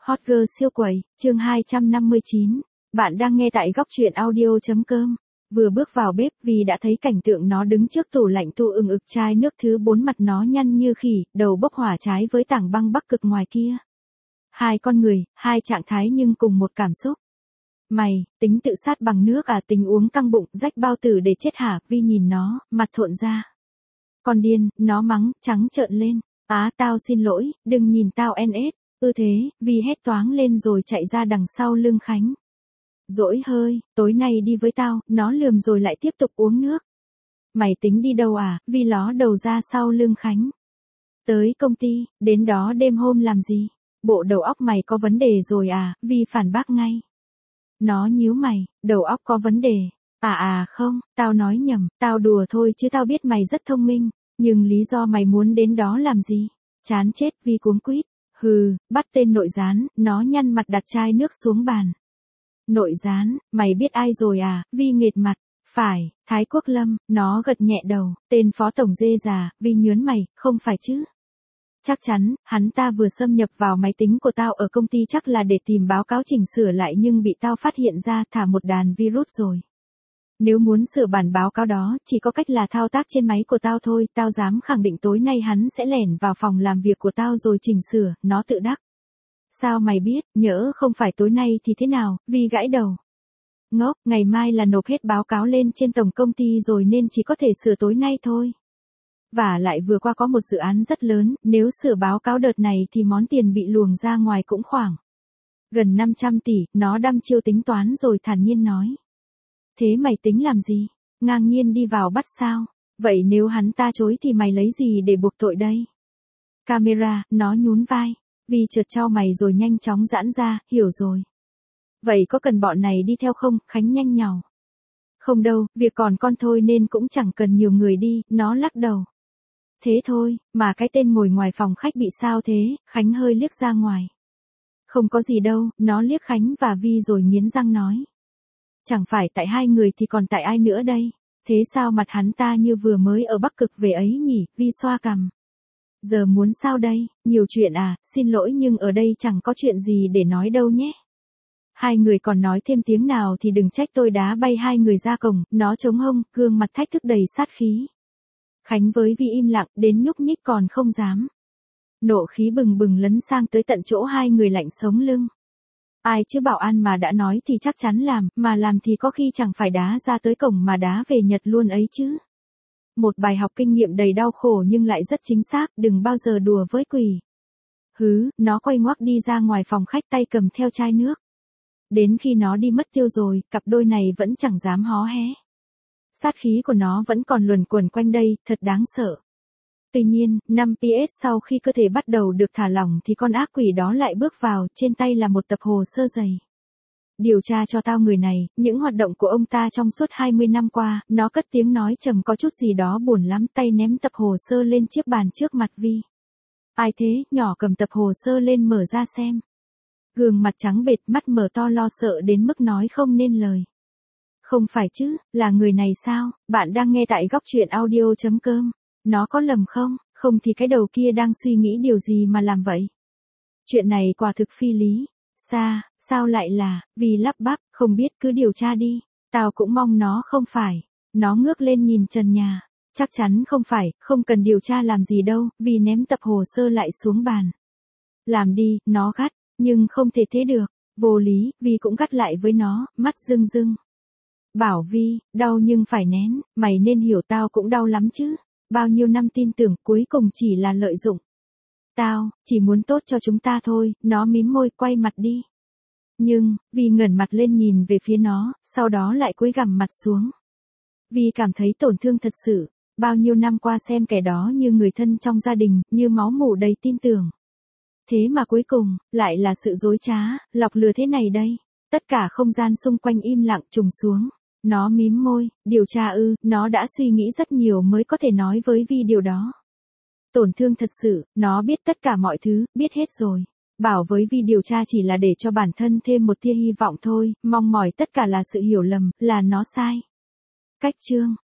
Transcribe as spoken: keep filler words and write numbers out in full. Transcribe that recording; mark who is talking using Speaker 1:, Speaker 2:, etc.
Speaker 1: Hot girl siêu quẩy, chương hai trăm năm mươi chín. Bạn đang nghe tại góc truyện audio.com. Vừa bước vào bếp vì đã thấy cảnh tượng nó đứng trước tủ lạnh tu ừng ực chai nước thứ bốn, mặt nó nhăn như khỉ, đầu bốc hỏa trái với tảng băng Bắc Cực ngoài kia. Hai con người, hai trạng thái nhưng cùng một cảm xúc. Mày, tính tự sát bằng nước à? Tính uống căng bụng, rách bao tử để chết hả? Vi nhìn nó, mặt thộn ra. Con điên, nó mắng, trắng trợn lên. Á tao xin lỗi, đừng nhìn tao en ét. Ư thế, Vi hét toáng lên rồi chạy ra đằng sau lưng Khánh. Dỗi hơi, tối nay đi với tao, nó lườm rồi lại tiếp tục uống nước. Mày tính đi đâu à? Vi ló đầu ra sau lưng Khánh. Tới công ty, đến đó đêm hôm làm gì? Bộ đầu óc mày có vấn đề rồi à? Vi phản bác ngay. Nó nhíu mày, đầu óc có vấn đề. À à không, tao nói nhầm, tao đùa thôi chứ tao biết mày rất thông minh. Nhưng lý do mày muốn đến đó làm gì? Chán chết. Vi cuống quýt. Hừ, bắt tên nội gián, nó nhăn mặt đặt chai nước xuống bàn. Nội gián, mày biết ai rồi à? Vi nghệt mặt. Phải, Thái Quốc Lâm, nó gật nhẹ đầu. Tên phó tổng dê già. Vi nhớn mày, không phải chứ? Chắc chắn, hắn ta vừa xâm nhập vào máy tính của tao ở công ty chắc là để tìm báo cáo chỉnh sửa lại nhưng bị tao phát hiện ra thả một đàn virus rồi. Nếu muốn sửa bản báo cáo đó, chỉ có cách là thao tác trên máy của tao thôi, tao dám khẳng định tối nay hắn sẽ lẻn vào phòng làm việc của tao rồi chỉnh sửa, nó tự đắc. Sao mày biết, nhỡ không phải tối nay thì thế nào? Vi gãi đầu. Ngốc, ngày mai là nộp hết báo cáo lên trên tổng công ty rồi nên chỉ có thể sửa tối nay thôi. Và lại vừa qua có một dự án rất lớn, nếu sửa báo cáo đợt này thì món tiền bị luồng ra ngoài cũng khoảng gần năm trăm tỷ, nó đăm chiêu tính toán rồi thản nhiên nói. Thế mày tính làm gì? Ngang nhiên đi vào bắt sao? Vậy nếu hắn ta chối thì mày lấy gì để buộc tội đây? Camera, nó nhún vai. Vi chợt chau mày rồi nhanh chóng giãn ra, hiểu rồi. Vậy có cần bọn này đi theo không? Khánh nhanh nhảu. Không đâu, việc còn con thôi nên cũng chẳng cần nhiều người đi, nó lắc đầu. Thế thôi, mà cái tên ngồi ngoài phòng khách bị sao thế? Khánh hơi liếc ra ngoài. Không có gì đâu, nó liếc Khánh và Vi rồi nghiến răng nói. Chẳng phải tại hai người thì còn tại ai nữa đây? Thế sao mặt hắn ta như vừa mới ở Bắc Cực về ấy nhỉ? Vi xoa cằm. Giờ muốn sao đây? Nhiều chuyện à? Xin lỗi nhưng ở đây chẳng có chuyện gì để nói đâu nhé. Hai người còn nói thêm tiếng nào thì đừng trách tôi đá bay hai người ra cổng. Nó chống hông, gương mặt thách thức đầy sát khí. Khánh với Vi im lặng, đến nhúc nhích còn không dám. Nộ khí bừng bừng lấn sang tới tận chỗ hai người lạnh sống lưng. Ai chứ bảo an mà đã nói thì chắc chắn làm, mà làm thì có khi chẳng phải đá ra tới cổng mà đá về Nhật luôn ấy chứ. Một bài học kinh nghiệm đầy đau khổ nhưng lại rất chính xác, đừng bao giờ đùa với quỷ. Hứ, nó quay ngoắc đi ra ngoài phòng khách tay cầm theo chai nước. Đến khi nó đi mất tiêu rồi, cặp đôi này vẫn chẳng dám hó hé. Sát khí của nó vẫn còn luẩn quẩn quanh đây, thật đáng sợ. Tuy nhiên, năm pi ét sau khi cơ thể bắt đầu được thả lỏng thì con ác quỷ đó lại bước vào, trên tay là một tập hồ sơ dày. Điều tra cho tao người này, những hoạt động của ông ta trong suốt hai mươi năm qua, nó cất tiếng nói trầm có chút gì đó buồn lắm, tay ném tập hồ sơ lên chiếc bàn trước mặt Vi. Ai thế? Nhỏ cầm tập hồ sơ lên mở ra xem. Gương mặt trắng bệch, mắt mở to lo sợ đến mức nói không nên lời. Không phải chứ, là người này sao? Bạn đang nghe tại góc truyện audio.com. Nó có lầm không? Không thì cái đầu kia đang suy nghĩ điều gì mà làm vậy? Chuyện này quả thực phi lý. Sa, sao lại là? Vì lắp bắp, không biết cứ điều tra đi. Tao cũng mong nó không phải. Nó ngước lên nhìn trần nhà. Chắc chắn không phải, không cần điều tra làm gì đâu, vì ném tập hồ sơ lại xuống bàn. Làm đi, nó gắt, nhưng không thể thế được. Vô lý, vì cũng gắt lại với nó, mắt rưng rưng. Bảo Vi, đau nhưng phải nén, mày nên hiểu tao cũng đau lắm chứ. Bao nhiêu năm tin tưởng cuối cùng chỉ là lợi dụng. Tao, chỉ muốn tốt cho chúng ta thôi, nó mím môi quay mặt đi. Nhưng, Vi ngẩng mặt lên nhìn về phía nó, sau đó lại cúi gằm mặt xuống. Vi cảm thấy tổn thương thật sự, bao nhiêu năm qua xem kẻ đó như người thân trong gia đình, như máu mủ đầy tin tưởng. Thế mà cuối cùng, lại là sự dối trá, lọc lừa thế này đây. Tất cả không gian xung quanh im lặng trùng xuống. Nó mím môi, điều tra ư, nó đã suy nghĩ rất nhiều mới có thể nói với Vi điều đó. Tổn thương thật sự, nó biết tất cả mọi thứ, biết hết rồi. Bảo với Vi điều tra chỉ là để cho bản thân thêm một tia hy vọng thôi, mong mỏi tất cả là sự hiểu lầm, là nó sai. Cách chương.